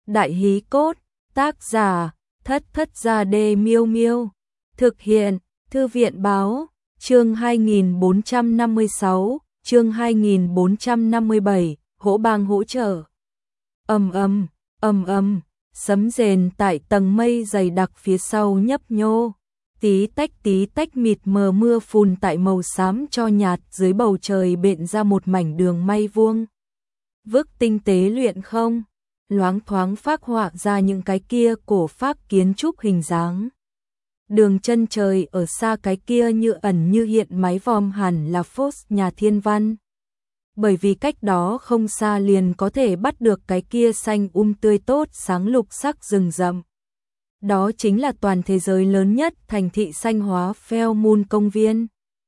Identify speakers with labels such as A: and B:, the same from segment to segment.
A: Đại hí cốt, tác giả, Thất Thất Gia Đê Miêu Miêu. Thực hiện, Thư viện báo, chương 2456, chương 2457, hỗ bang hỗ trợ. Ầm ầm, sấm rền tại tầng mây dày đặc phía sau nhấp nhô. Tí tách mịt mờ mưa phùn tại màu xám cho nhạt dưới bầu trời bện ra một mảnh đường may vuông. Vức tinh tế luyện không, loáng thoáng phác họa ra những cái kia cổ phác kiến trúc hình dáng. Đường chân trời ở xa cái kia như ẩn như hiện mái vòm hẳn là phốt nhà thiên văn. Bởi vì cách đó không xa liền có thể bắt được cái kia xanh tươi tốt sáng lục sắc rừng rậm. Đó chính là toàn thế giới lớn nhất thành thị xanh hóa Fairmont công viên.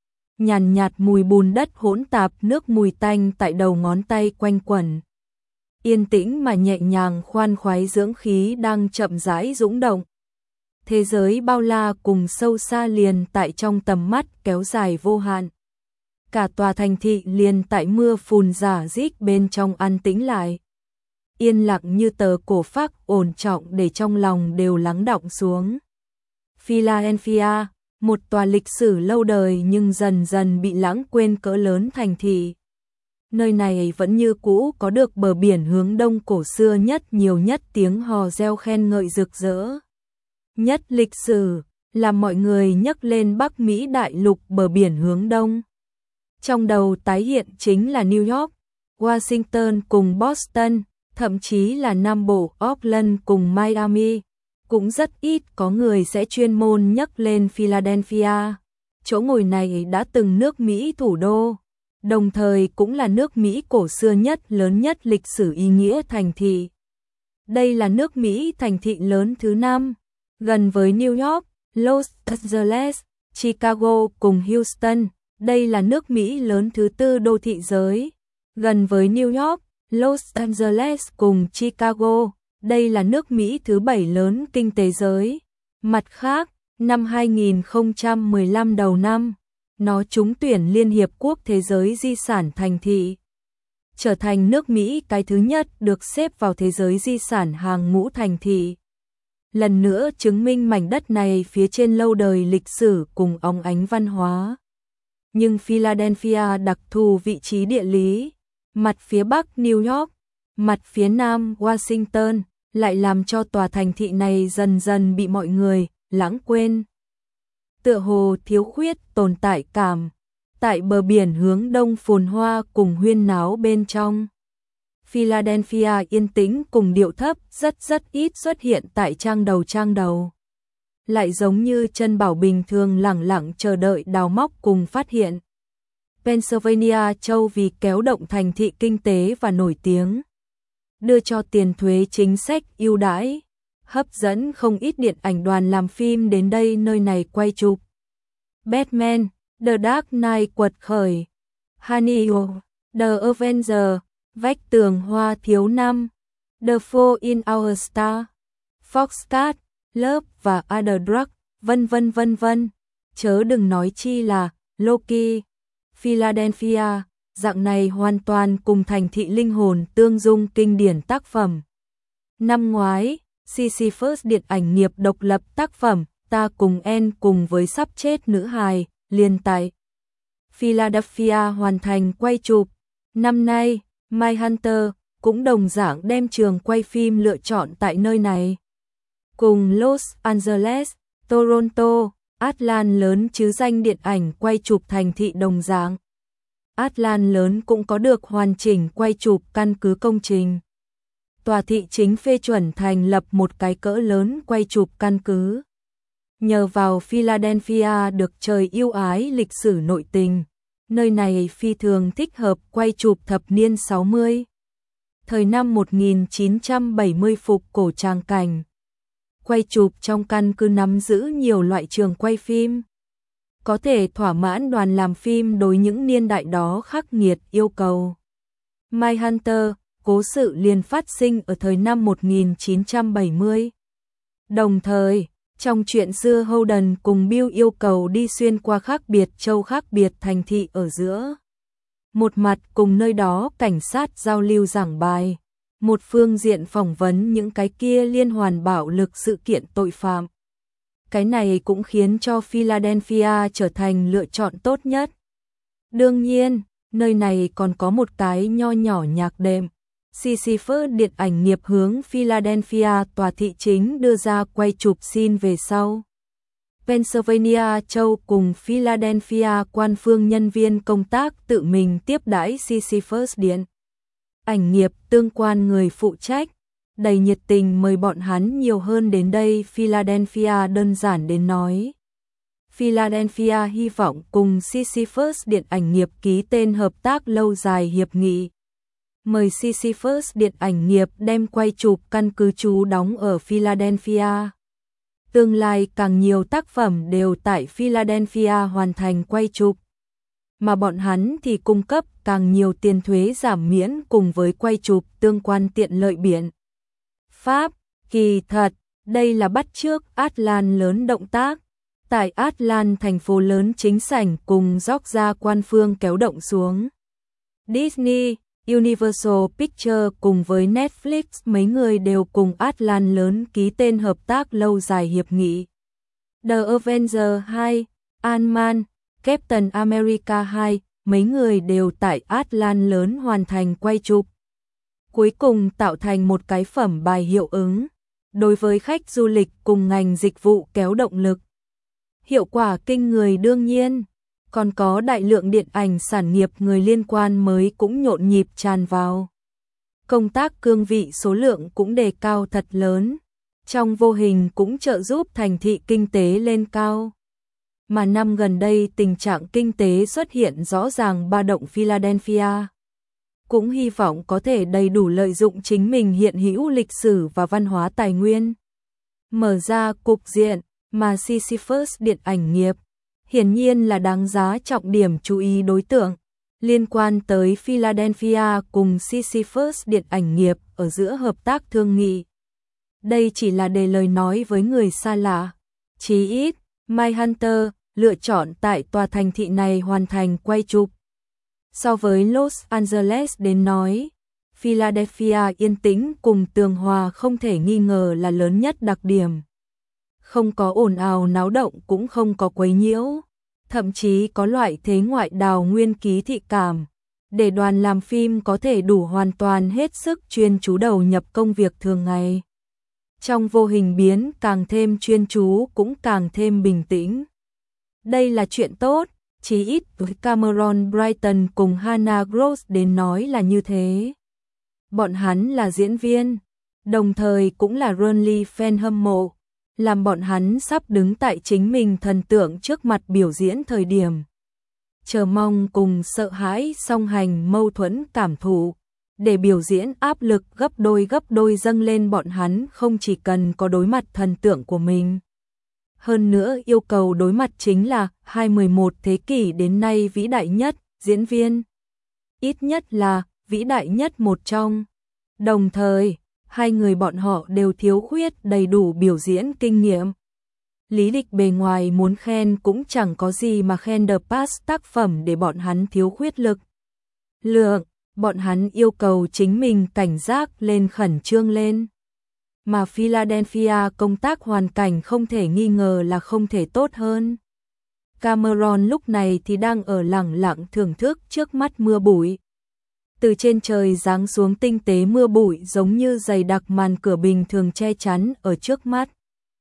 A: Nhàn nhạt mùi bùn đất hỗn tạp nước mùi tanh tại đầu ngón tay quanh quẩn. Yên tĩnh mà nhẹ nhàng khoan khoái dưỡng khí đang chậm rãi dũng động. Thế giới bao la cùng sâu xa liền tại trong tầm mắt kéo dài vô hạn. Cả tòa thành thị liền tại mưa phùn rả rích bên trong an tĩnh lại. Yên lặng như tờ cổ phác ổn trọng để trong lòng đều lắng đọng xuống. Philadelphia, một tòa lịch sử lâu đời nhưng dần dần bị lãng quên cỡ lớn thành thị. Nơi này vẫn như cũ có được bờ biển hướng đông cổ xưa nhất nhiều nhất tiếng hò reo khen ngợi rực rỡ. Nhất lịch sử, làm mọi người nhắc lên Bắc Mỹ đại lục bờ biển hướng đông. Trong đầu tái hiện chính là New York, Washington cùng Boston, thậm chí là Nam Bộ Oakland cùng Miami. Cũng rất ít có người sẽ chuyên môn nhắc lên Philadelphia. Chỗ ngồi này đã từng nước Mỹ thủ đô, đồng thời cũng là nước Mỹ cổ xưa nhất lớn nhất lịch sử ý nghĩa thành thị. Đây là nước Mỹ thành thị lớn thứ 5, gần với New York, Los Angeles, Chicago cùng Houston. Đây là nước Mỹ lớn thứ 4 đô thị giới, gần với New York, Los Angeles cùng Chicago. Đây là nước Mỹ thứ 7 lớn kinh tế giới. Mặt khác, năm 2015 đầu năm, nó trúng tuyển Liên Hiệp Quốc Thế giới di sản thành thị, trở thành nước Mỹ cái thứ nhất được xếp vào thế giới di sản hàng ngũ thành thị. Lần nữa chứng minh mảnh đất này phía trên lâu đời lịch sử cùng óng ánh văn hóa. Nhưng Philadelphia đặc thù vị trí địa lý, mặt phía bắc New York, mặt phía nam Washington, lại làm cho tòa thành thị này dần dần bị mọi người lãng quên. Tựa hồ thiếu khuyết tồn tại cảm, tại bờ biển hướng đông phồn hoa cùng huyên náo bên trong. Philadelphia yên tĩnh cùng điệu thấp rất ít xuất hiện tại trang đầu. Lại giống như chân bảo bình thường lẳng lặng chờ đợi đào móc cùng phát hiện. Pennsylvania châu vì kéo động thành thị kinh tế và nổi tiếng, đưa cho tiền thuế chính sách ưu đãi, hấp dẫn không ít điện ảnh đoàn làm phim đến đây nơi này quay chụp. Batman, The Dark Knight quật khởi, Hannibal, The Avenger, Vách tường hoa thiếu năm, The Fall in Our Star, Foxcat, Love và Other Drugs, vân vân. Chớ đừng nói chi là Loki. Philadelphia, dạng này hoàn toàn cùng thành thị linh hồn tương dung kinh điển tác phẩm. Năm ngoái, Sisyphus điện ảnh nghiệp độc lập tác phẩm Ta cùng En cùng với sắp chết nữ hài, liền tại Philadelphia hoàn thành quay chụp. Năm nay, Mindhunter cũng đồng dạng đem trường quay phim lựa chọn tại nơi này. Cùng Los Angeles, Toronto, Atlanta lớn chứ danh điện ảnh quay chụp thành thị đồng dạng. Atlanta lớn cũng có được hoàn chỉnh quay chụp căn cứ công trình. Tòa thị chính phê chuẩn thành lập một cái cỡ lớn quay chụp căn cứ. Nhờ vào Philadelphia được trời yêu ái lịch sử nội tình, nơi này phi thường thích hợp quay chụp thập niên 60. Thời năm 1970 phục cổ tràng cảnh. Quay chụp trong căn cứ nắm giữ nhiều loại trường quay phim, có thể thỏa mãn đoàn làm phim đối những niên đại đó khắc nghiệt yêu cầu. Mindhunter, cố sự liền phát sinh ở thời năm 1970. Đồng thời, trong chuyện xưa Holden cùng Bill yêu cầu đi xuyên qua khác biệt châu khác biệt thành thị ở giữa. Một mặt cùng nơi đó cảnh sát giao lưu giảng bài, một phương diện phỏng vấn những cái kia liên hoàn bạo lực sự kiện tội phạm. Cái này cũng khiến cho Philadelphia trở thành lựa chọn tốt nhất. Đương nhiên, nơi này còn có một cái nho nhỏ nhạc đệm. Sisyphus điện ảnh nghiệp hướng Philadelphia tòa thị chính đưa ra quay chụp scene về sau. Pennsylvania châu cùng Philadelphia quan phương nhân viên công tác tự mình tiếp đãi Sisyphus điện ảnh nghiệp tương quan người phụ trách, đầy nhiệt tình mời bọn hắn nhiều hơn đến đây. Philadelphia đơn giản đến nói. Philadelphia hy vọng cùng Sisyphus điện ảnh nghiệp ký tên hợp tác lâu dài hiệp nghị. Mời Sisyphus điện ảnh nghiệp đem quay chụp căn cứ trú đóng ở Philadelphia. Tương lai càng nhiều tác phẩm đều tại Philadelphia hoàn thành quay chụp. Mà bọn hắn thì cung cấp càng nhiều tiền thuế giảm miễn cùng với quay chụp tương quan tiện lợi biện pháp. Kỳ thật, đây là bắt chước Atlan lớn động tác. Tại Atlan thành phố lớn chính sảnh cùng Georgia quan phương kéo động xuống. Disney, Universal Pictures cùng với Netflix mấy người đều cùng Atlan lớn ký tên hợp tác lâu dài hiệp nghị. The Avengers 2, Ant-Man, Captain America 2, mấy người đều tại Atlan lớn hoàn thành quay chụp. Cuối cùng tạo thành một cái phẩm bài hiệu ứng. Đối với khách du lịch cùng ngành dịch vụ kéo động lực. Hiệu quả kinh người đương nhiên. Còn có đại lượng điện ảnh sản nghiệp người liên quan mới cũng nhộn nhịp tràn vào. Công tác cương vị số lượng cũng đề cao thật lớn. Trong vô hình cũng trợ giúp thành thị kinh tế lên cao. Mà năm gần đây tình trạng kinh tế xuất hiện rõ ràng ba động. Philadelphia cũng hy vọng có thể đầy đủ lợi dụng chính mình hiện hữu lịch sử và văn hóa tài nguyên. Mở ra cục diện mà Sisyphus điện ảnh nghiệp hiển nhiên là đáng giá trọng điểm chú ý đối tượng liên quan tới Philadelphia cùng Sisyphus điện ảnh nghiệp ở giữa hợp tác thương nghị. Đây chỉ là để lời nói với người xa lạ. Chí ít, Mindhunter lựa chọn tại tòa thành thị này hoàn thành quay chụp. So với Los Angeles đến nói, Philadelphia yên tĩnh cùng tường hòa không thể nghi ngờ là lớn nhất đặc điểm. Không có ồn ào náo động cũng không có quấy nhiễu, thậm chí có loại thế ngoại đào nguyên ký thị cảm, để đoàn làm phim có thể đủ hoàn toàn hết sức chuyên chú đầu nhập công việc thường ngày. Trong vô hình biến càng thêm chuyên chú cũng càng thêm bình tĩnh. Đây là chuyện tốt, chí ít với Cameron Brighton cùng Hannah Gross đến nói là như thế. Bọn hắn là diễn viên, đồng thời cũng là Runley fan hâm mộ, làm bọn hắn sắp đứng tại chính mình thần tượng trước mặt biểu diễn thời điểm. Chờ mong cùng sợ hãi song hành mâu thuẫn cảm thụ, để biểu diễn áp lực gấp đôi dâng lên bọn hắn không chỉ cần có đối mặt thần tượng của mình. Hơn nữa yêu cầu đối mặt chính là 21 thế kỷ đến nay vĩ đại nhất diễn viên. Ít nhất là vĩ đại nhất một trong. Đồng thời, hai người bọn họ đều thiếu khuyết đầy đủ biểu diễn kinh nghiệm. Lý lịch bề ngoài muốn khen cũng chẳng có gì mà khen The Past tác phẩm để bọn hắn thiếu khuyết lực lượng, bọn hắn yêu cầu chính mình cảnh giác lên khẩn trương lên. Mà Philadelphia công tác hoàn cảnh không thể nghi ngờ là không thể tốt hơn. Cameron lúc này thì đang ở lẳng lặng thưởng thức trước mắt mưa bụi. Từ trên trời giáng xuống tinh tế mưa bụi giống như dày đặc màn cửa bình thường che chắn ở trước mắt.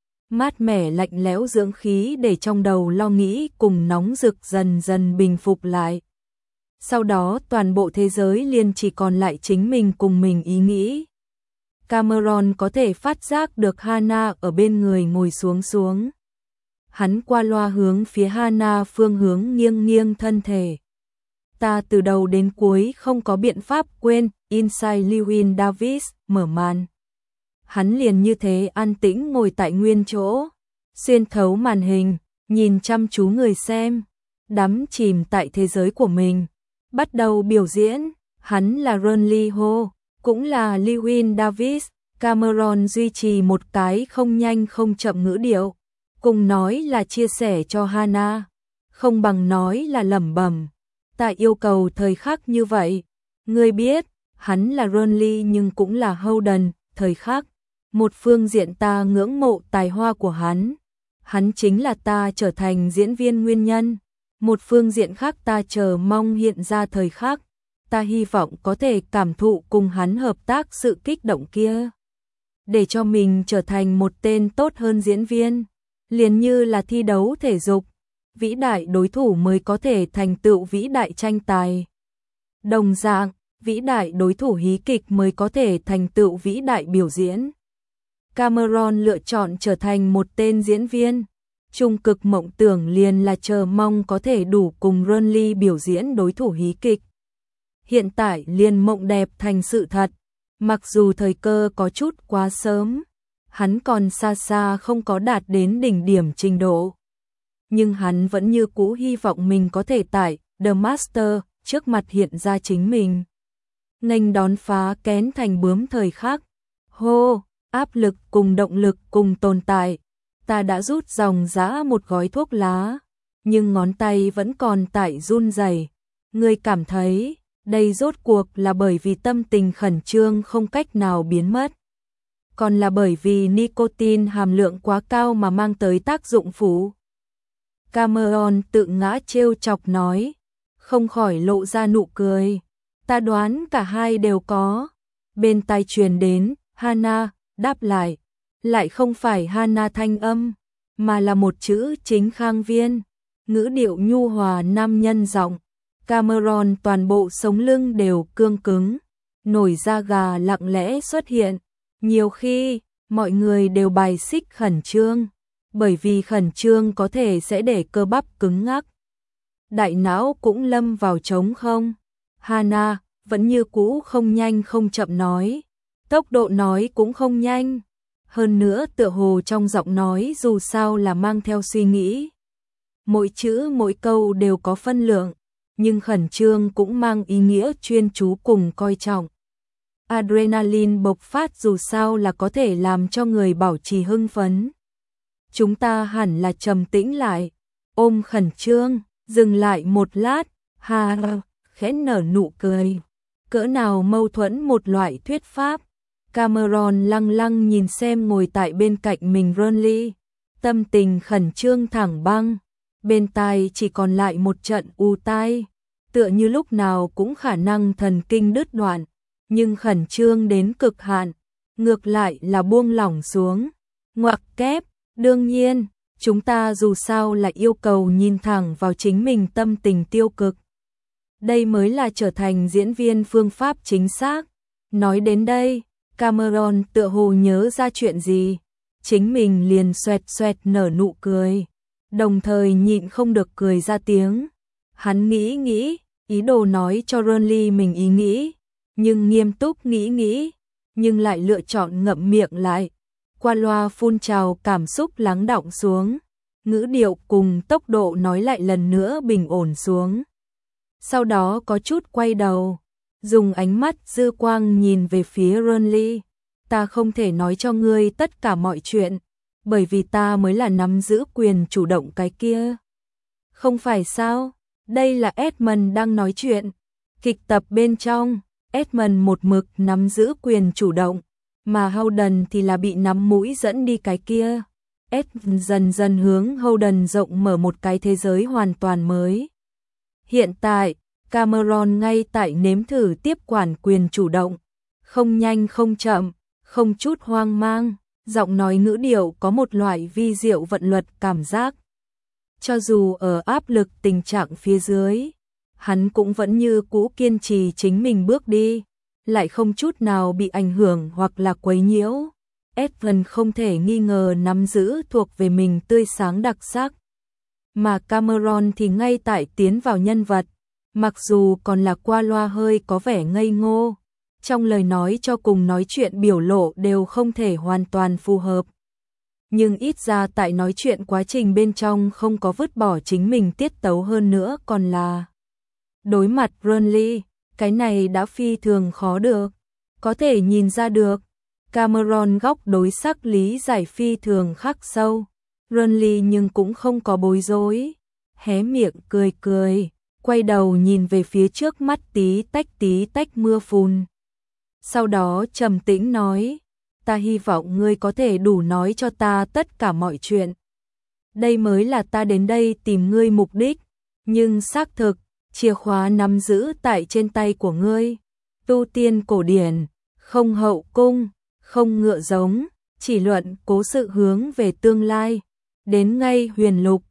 A: Mát mẻ lạnh lẽo dưỡng khí để trong đầu lo nghĩ cùng nóng rực dần dần bình phục lại. Sau đó toàn bộ thế giới liền chỉ còn lại chính mình cùng mình ý nghĩ. Cameron có thể phát giác được Hannah ở bên người ngồi xuống. Hắn qua loa hướng phía Hannah phương hướng nghiêng thân thể. Ta từ đầu đến cuối không có biện pháp quên. Inside Llewyn Davis mở màn. Hắn liền như thế an tĩnh ngồi tại nguyên chỗ, xuyên thấu màn hình, nhìn chăm chú người xem, đắm chìm tại thế giới của mình. Bắt đầu biểu diễn, hắn là Runley Ho, cũng là Llewyn Davis. Cameron duy trì một cái không nhanh không chậm ngữ điệu, cùng nói là chia sẻ cho Hannah, không bằng nói là lẩm bẩm. Tại yêu cầu thời khắc như vậy, ngươi biết, hắn là Burnley nhưng cũng là Howden, thời khắc. Một phương diện ta ngưỡng mộ tài hoa của hắn chính là ta trở thành diễn viên nguyên nhân. Một phương diện khác ta chờ mong hiện ra thời khắc, ta hy vọng có thể cảm thụ cùng hắn hợp tác sự kích động kia. Để cho mình trở thành một tên tốt hơn diễn viên, liền như là thi đấu thể dục, vĩ đại đối thủ mới có thể thành tựu vĩ đại tranh tài. Đồng dạng, vĩ đại đối thủ hí kịch mới có thể thành tựu vĩ đại biểu diễn. Cameron lựa chọn trở thành một tên diễn viên. Trung cực mộng tưởng liền là chờ mong có thể đủ cùng Burnley biểu diễn đối thủ hí kịch. Hiện tại liền mộng đẹp thành sự thật. Mặc dù thời cơ có chút quá sớm, hắn còn xa xa không có đạt đến đỉnh điểm trình độ. Nhưng hắn vẫn như cũ hy vọng mình có thể tại The Master trước mặt hiện ra chính mình. Nghênh đón phá kén thành bướm thời khắc. Hô, áp lực cùng động lực cùng tồn tại. Ta đã rút dòng dã một gói thuốc lá, nhưng ngón tay vẫn còn tại run rẩy. Ngươi cảm thấy, đây rốt cuộc là bởi vì tâm tình khẩn trương không cách nào biến mất, còn là bởi vì nicotine hàm lượng quá cao mà mang tới tác dụng phụ. Cameron tự ngã trêu chọc nói, không khỏi lộ ra nụ cười. Ta đoán cả hai đều có. Bên tai truyền đến, Hannah đáp lại không phải Hannah thanh âm, mà là một chữ chính Khang Viên, ngữ điệu nhu hòa nam nhân giọng. Cameron toàn bộ sống lưng đều cương cứng, nổi da gà lặng lẽ xuất hiện. Nhiều khi, mọi người đều bài xích khẩn trương, bởi vì khẩn trương có thể sẽ để cơ bắp cứng ngắc. Đại não cũng lâm vào trống không. Hannah vẫn như cũ không nhanh không chậm nói, tốc độ nói cũng không nhanh. Hơn nữa tựa hồ trong giọng nói dù sao là mang theo suy nghĩ. Mỗi chữ mỗi câu đều có phân lượng, nhưng khẩn trương cũng mang ý nghĩa chuyên chú cùng coi trọng. Adrenaline bộc phát dù sao là có thể làm cho người bảo trì hưng phấn. Chúng ta hẳn là trầm tĩnh lại, ôm khẩn trương, dừng lại một lát, khẽ nở nụ cười. Cỡ nào mâu thuẫn một loại thuyết pháp. Cameron lăng lăng nhìn xem ngồi tại bên cạnh mình Burnley, tâm tình khẩn trương thẳng băng, bên tai chỉ còn lại một trận u tai, tựa như lúc nào cũng khả năng thần kinh đứt đoạn, nhưng khẩn trương đến cực hạn, ngược lại là buông lỏng xuống. Ngoặc kép, đương nhiên, chúng ta dù sao là yêu cầu nhìn thẳng vào chính mình tâm tình tiêu cực. Đây mới là trở thành diễn viên phương pháp chính xác. Nói đến đây, Cameron tựa hồ nhớ ra chuyện gì, chính mình liền xoẹt xoẹt nở nụ cười, đồng thời nhịn không được cười ra tiếng. Hắn nghĩ, ý đồ nói cho Burnley mình ý nghĩ, nhưng nghiêm túc nghĩ, nhưng lại lựa chọn ngậm miệng lại. Qua loa phun trào cảm xúc lắng đọng xuống, ngữ điệu cùng tốc độ nói lại lần nữa bình ổn xuống. Sau đó có chút quay đầu, dùng ánh mắt dư quang nhìn về phía Burnley. Ta không thể nói cho ngươi tất cả mọi chuyện, bởi vì ta mới là nắm giữ quyền chủ động cái kia. Không phải sao? Đây là Edmund đang nói chuyện. Kịch tập bên trong, Edmund một mực nắm giữ quyền chủ động, mà Howden thì là bị nắm mũi dẫn đi cái kia. Edmund dần dần hướng Howden rộng mở một cái thế giới hoàn toàn mới. Hiện tại, Cameron ngay tại nếm thử tiếp quản quyền chủ động, không nhanh không chậm, không chút hoang mang, giọng nói ngữ điệu có một loại vi diệu vận luật cảm giác. Cho dù ở áp lực tình trạng phía dưới, hắn cũng vẫn như cũ kiên trì chính mình bước đi, lại không chút nào bị ảnh hưởng hoặc là quấy nhiễu. Edmund không thể nghi ngờ nắm giữ thuộc về mình tươi sáng đặc sắc, mà Cameron thì ngay tại tiến vào nhân vật, mặc dù còn là qua loa hơi có vẻ ngây ngô, trong lời nói cho cùng nói chuyện biểu lộ đều không thể hoàn toàn phù hợp. Nhưng ít ra tại nói chuyện quá trình bên trong không có vứt bỏ chính mình tiết tấu, hơn nữa còn là đối mặt Burnley, cái này đã phi thường khó được. Có thể nhìn ra được, Cameron góc đối sắc lý giải phi thường khắc sâu. Burnley nhưng cũng không có bối rối, hé miệng cười, quay đầu nhìn về phía trước mắt tí tách mưa phùn. Sau đó trầm tĩnh nói, ta hy vọng ngươi có thể đủ nói cho ta tất cả mọi chuyện. Đây mới là ta đến đây tìm ngươi mục đích, nhưng xác thực, chìa khóa nắm giữ tại trên tay của ngươi. Tu tiên cổ điển, không hậu cung, không ngựa giống, chỉ luận cố sự hướng về tương lai. Đến ngay huyền lục,